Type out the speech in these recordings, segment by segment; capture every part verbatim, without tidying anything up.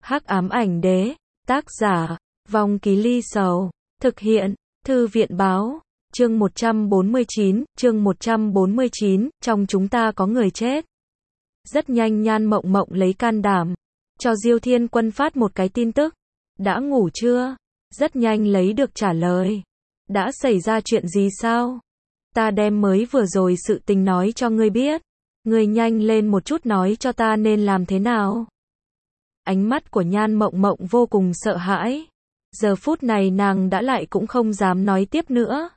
Hắc ám ảnh đế, tác giả, Vong Ký Ly Sầu, thực hiện, Thư viện báo, chương một trăm bốn mươi chín, chương một trăm bốn mươi chín, trong chúng ta có người chết. Rất nhanh Nhan Mộng Mộng lấy can đảm, cho Diêu Thiên Quân phát một cái tin tức. Đã ngủ chưa? Rất nhanh lấy được trả lời. Đã xảy ra chuyện gì sao? Ta đem mới vừa rồi sự tình nói cho ngươi biết. Ngươi nhanh lên một chút nói cho ta nên làm thế nào. Ánh mắt của Nhan Mộng Mộng vô cùng sợ hãi. Giờ phút này nàng đã lại cũng không dám nói tiếp nữa.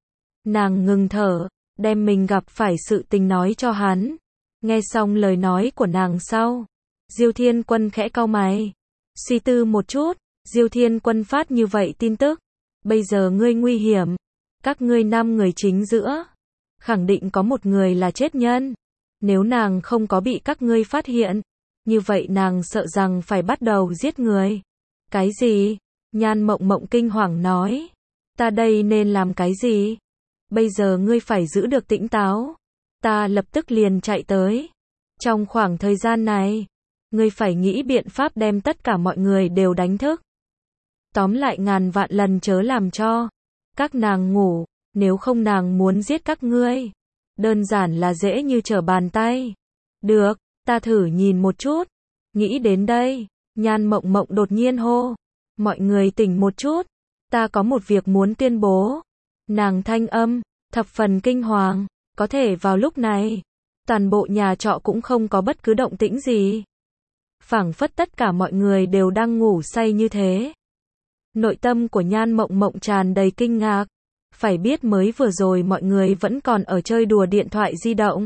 Nàng ngừng thở, đem mình gặp phải sự tình nói cho hắn. Nghe xong lời nói của nàng sau, Diêu Thiên Quân khẽ cau mày. Suy tư một chút, Diêu Thiên Quân phát như vậy tin tức. Bây giờ ngươi nguy hiểm. Các ngươi năm người chính giữa, khẳng định có một người là chết nhân. Nếu nàng không có bị các ngươi phát hiện, như vậy nàng sợ rằng phải bắt đầu giết người. Cái gì? Nhan Mộng Mộng kinh hoàng nói. Ta đây nên làm cái gì? Bây giờ ngươi phải giữ được tĩnh táo. Ta lập tức liền chạy tới. Trong khoảng thời gian này, ngươi phải nghĩ biện pháp đem tất cả mọi người đều đánh thức. Tóm lại ngàn vạn lần chớ làm cho các nàng ngủ, nếu không nàng muốn giết các ngươi. Đơn giản là dễ như trở bàn tay. Được, ta thử nhìn một chút. Nghĩ đến đây, Nhan Mộng Mộng đột nhiên hô. Mọi người tỉnh một chút. Ta có một việc muốn tuyên bố. Nàng thanh âm, thập phần kinh hoàng. Có thể vào lúc này, toàn bộ nhà trọ cũng không có bất cứ động tĩnh gì. Phảng phất tất cả mọi người đều đang ngủ say như thế. Nội tâm của Nhan Mộng Mộng tràn đầy kinh ngạc. Phải biết mới vừa rồi mọi người vẫn còn ở chơi đùa điện thoại di động.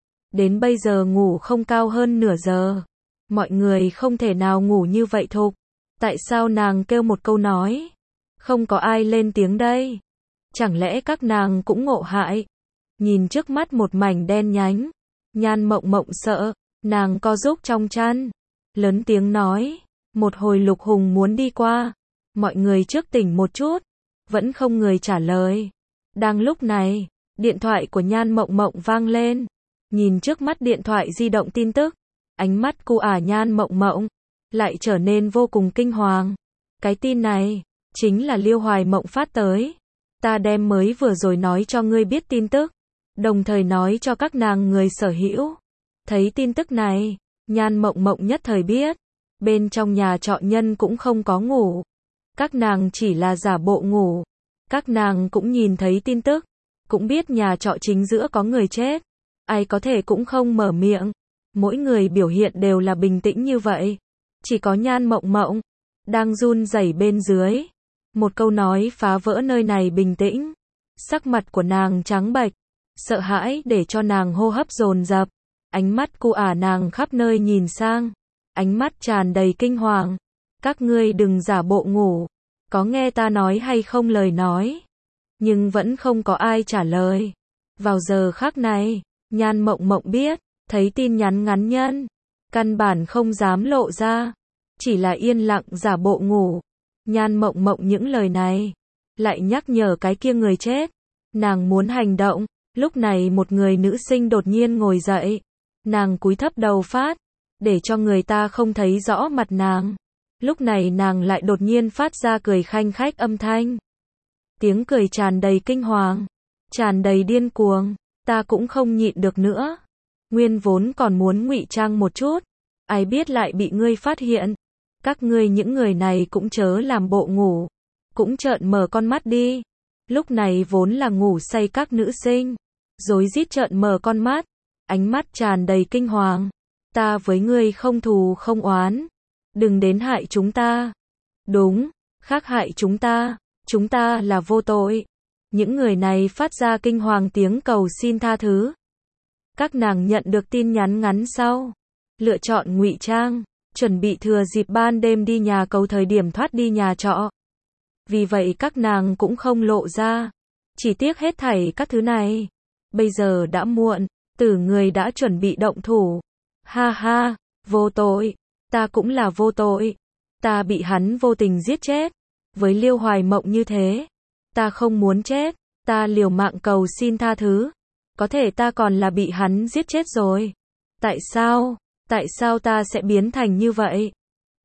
Đến bây giờ ngủ không cao hơn nửa giờ. Mọi người không thể nào ngủ như vậy thục. Tại sao nàng kêu một câu nói? Không có ai lên tiếng đây. Chẳng lẽ các nàng cũng ngộ hại? Nhìn trước mắt một mảnh đen nhánh. Nhan Mộng Mộng sợ. Nàng co rúm trong chăn. Lớn tiếng nói. Một hồi Lục Hùng muốn đi qua. Mọi người trước tỉnh một chút. Vẫn không người trả lời. Đang lúc này, điện thoại của Nhan Mộng Mộng vang lên. Nhìn trước mắt điện thoại di động tin tức, ánh mắt cu ả Nhan Mộng Mộng lại trở nên vô cùng kinh hoàng. Cái tin này chính là Liêu Hoài Mộng phát tới. Ta đem mới vừa rồi nói cho ngươi biết tin tức, đồng thời nói cho các nàng người sở hữu. Thấy tin tức này, Nhan Mộng Mộng nhất thời biết, bên trong nhà trọ nhân cũng không có ngủ. Các nàng chỉ là giả bộ ngủ. Các nàng cũng nhìn thấy tin tức, cũng biết nhà trọ chính giữa có người chết. Ai có thể cũng không mở miệng. Mỗi người biểu hiện đều là bình tĩnh như vậy. Chỉ có Nhan Mộng Mộng đang run rẩy bên dưới. Một câu nói phá vỡ nơi này bình tĩnh. Sắc mặt của nàng trắng bệch, sợ hãi để cho nàng hô hấp dồn dập. Ánh mắt cu ả nàng khắp nơi nhìn sang, ánh mắt tràn đầy kinh hoàng. Các ngươi đừng giả bộ ngủ. Có nghe ta nói hay không lời nói? Nhưng vẫn không có ai trả lời. Vào giờ khắc này, Nhan Mộng Mộng biết, thấy tin nhắn ngắn nhân, căn bản không dám lộ ra, chỉ là yên lặng giả bộ ngủ. Nhan Mộng Mộng những lời này, lại nhắc nhở cái kia người chết. Nàng muốn hành động, lúc này một người nữ sinh đột nhiên ngồi dậy. Nàng cúi thấp đầu phát, để cho người ta không thấy rõ mặt nàng. Lúc này nàng lại đột nhiên phát ra cười khanh khách âm thanh. Tiếng cười tràn đầy kinh hoàng, tràn đầy điên cuồng. Ta cũng không nhịn được nữa. Nguyên vốn còn muốn ngụy trang một chút, ai biết lại bị ngươi phát hiện. Các ngươi những người này cũng chớ làm bộ ngủ, cũng trợn mở con mắt đi. Lúc này vốn là ngủ say các nữ sinh, rối rít trợn mở con mắt, ánh mắt tràn đầy kinh hoàng. Ta với ngươi không thù không oán, đừng đến hại chúng ta. Đúng, khác hại chúng ta, chúng ta là vô tội. Những người này phát ra kinh hoàng tiếng cầu xin tha thứ. Các nàng nhận được tin nhắn ngắn sau, lựa chọn ngụy trang, chuẩn bị thừa dịp ban đêm đi nhà cầu thời điểm thoát đi nhà trọ. Vì vậy các nàng cũng không lộ ra. Chỉ tiếc hết thảy các thứ này. Bây giờ đã muộn, tử người đã chuẩn bị động thủ. Ha ha, vô tội. Ta cũng là vô tội. Ta bị hắn vô tình giết chết. Với Liêu Hoài Mộng như thế, ta không muốn chết. Ta liều mạng cầu xin tha thứ. Có thể ta còn là bị hắn giết chết rồi. Tại sao? Tại sao ta sẽ biến thành như vậy?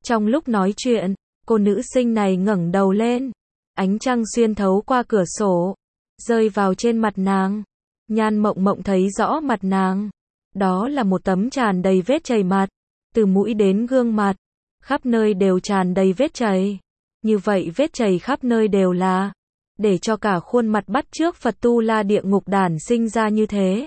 Trong lúc nói chuyện, cô nữ sinh này ngẩng đầu lên. Ánh trăng xuyên thấu qua cửa sổ, rơi vào trên mặt nàng. Nhan Mộng Mộng thấy rõ mặt nàng. Đó là một tấm tràn đầy vết chảy mặt. Từ mũi đến gương mặt, khắp nơi đều tràn đầy vết chảy. Như vậy vết chảy khắp nơi đều là để cho cả khuôn mặt bắt chước Phật Tu La địa ngục đản sinh ra như thế.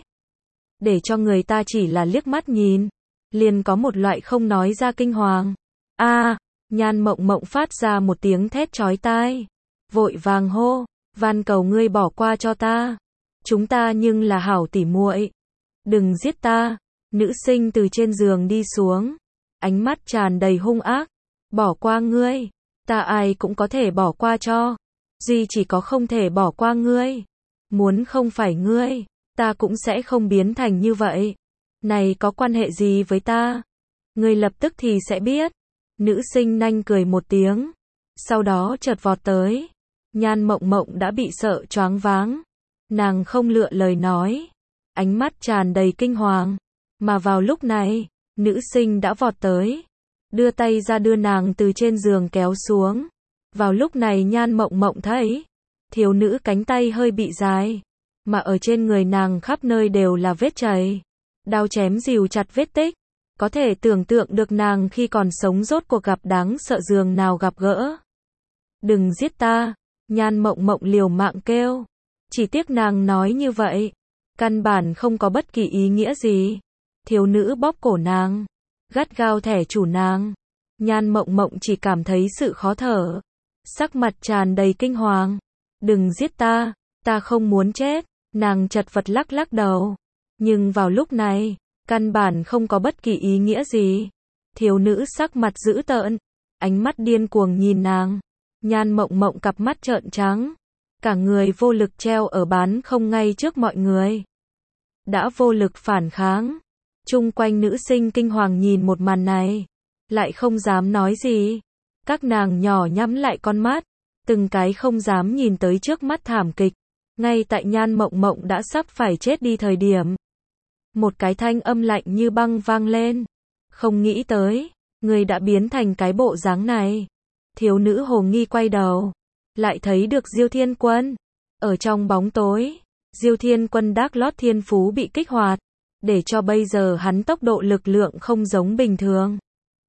Để cho người ta chỉ là liếc mắt nhìn, liền có một loại không nói ra kinh hoàng. A, à, Nhan Mộng Mộng phát ra một tiếng thét chói tai, vội vàng hô, van cầu ngươi bỏ qua cho ta. Chúng ta nhưng là hảo tỉ muội, đừng giết ta. Nữ sinh từ trên giường đi xuống, ánh mắt tràn đầy hung ác. Bỏ qua ngươi, ta ai cũng có thể bỏ qua cho, duy chỉ có không thể bỏ qua ngươi. Muốn không phải ngươi, ta cũng sẽ không biến thành như vậy. Này có quan hệ gì với ta? Ngươi lập tức thì sẽ biết. Nữ sinh nanh cười một tiếng, sau đó chợt vọt tới. Nhan Mộng Mộng đã bị sợ choáng váng. Nàng không lựa lời nói, ánh mắt tràn đầy kinh hoàng. Mà vào lúc này, nữ sinh đã vọt tới, đưa tay ra đưa nàng từ trên giường kéo xuống. Vào lúc này Nhan Mộng Mộng thấy, thiếu nữ cánh tay hơi bị dài, mà ở trên người nàng khắp nơi đều là vết chảy. Đao chém rìu chặt vết tích, có thể tưởng tượng được nàng khi còn sống rốt cuộc gặp đáng sợ giường nào gặp gỡ. Đừng giết ta, Nhan Mộng Mộng liều mạng kêu. Chỉ tiếc nàng nói như vậy, căn bản không có bất kỳ ý nghĩa gì. Thiếu nữ bóp cổ nàng, gắt gao thẻ chủ nàng. Nhan Mộng Mộng chỉ cảm thấy sự khó thở, sắc mặt tràn đầy kinh hoàng. Đừng giết ta, ta không muốn chết. Nàng chật vật lắc lắc đầu. Nhưng vào lúc này, căn bản không có bất kỳ ý nghĩa gì. Thiếu nữ sắc mặt dữ tợn, ánh mắt điên cuồng nhìn nàng. Nhan Mộng Mộng cặp mắt trợn trắng, cả người vô lực treo ở bán không ngay trước mọi người. Đã vô lực phản kháng. Chung quanh nữ sinh kinh hoàng nhìn một màn này, lại không dám nói gì. Các nàng nhỏ nhắm lại con mắt, từng cái không dám nhìn tới trước mắt thảm kịch. Ngay tại Nhan Mộng Mộng đã sắp phải chết đi thời điểm, một cái thanh âm lạnh như băng vang lên. Không nghĩ tới, người đã biến thành cái bộ dáng này. Thiếu nữ hồ nghi quay đầu, lại thấy được Diêu Thiên Quân. Ở trong bóng tối, Diêu Thiên Quân đác lót thiên phú bị kích hoạt, để cho bây giờ hắn tốc độ lực lượng không giống bình thường.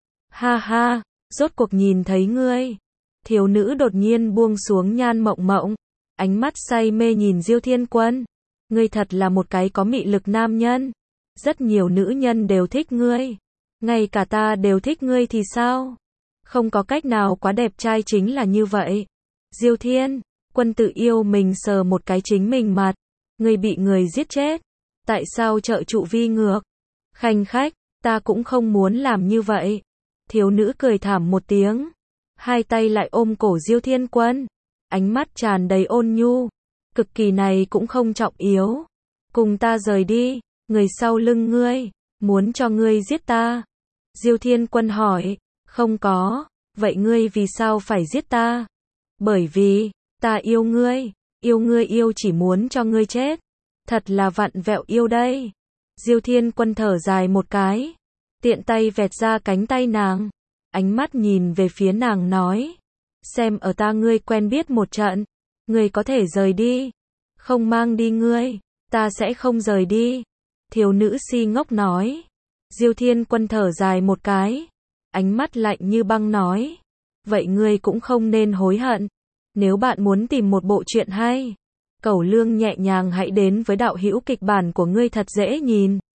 Ha ha, rốt cuộc nhìn thấy ngươi. Thiếu nữ đột nhiên buông xuống Nhan Mộng Mộng, ánh mắt say mê nhìn Diêu Thiên Quân. Ngươi thật là một cái có mị lực nam nhân. Rất nhiều nữ nhân đều thích ngươi. Ngay cả ta đều thích ngươi thì sao? Không có cách nào, quá đẹp trai chính là như vậy. Diêu Thiên Quân tự yêu mình sờ một cái chính mình mặt. Ngươi bị người giết chết. Tại sao trợ trụ vi ngược? Khanh khách, ta cũng không muốn làm như vậy. Thiếu nữ cười thảm một tiếng, hai tay lại ôm cổ Diêu Thiên Quân, ánh mắt tràn đầy ôn nhu. Cực kỳ này cũng không trọng yếu. Cùng ta rời đi, người sau lưng ngươi, muốn cho ngươi giết ta. Diêu Thiên Quân hỏi, không có, vậy ngươi vì sao phải giết ta? Bởi vì, ta yêu ngươi, yêu ngươi yêu chỉ muốn cho ngươi chết. Thật là vặn vẹo yêu đây. Diêu Thiên Quân thở dài một cái, tiện tay vẹt ra cánh tay nàng, ánh mắt nhìn về phía nàng nói, xem ở ta ngươi quen biết một trận, ngươi có thể rời đi, không mang đi ngươi, ta sẽ không rời đi. Thiếu nữ si ngốc nói. Diêu Thiên Quân thở dài một cái, ánh mắt lạnh như băng nói, vậy ngươi cũng không nên hối hận. Nếu bạn muốn tìm một bộ truyện hay, cẩu lương nhẹ nhàng, hãy đến với Đạo Hữu Kịch Bản của ngươi thật dễ nhìn.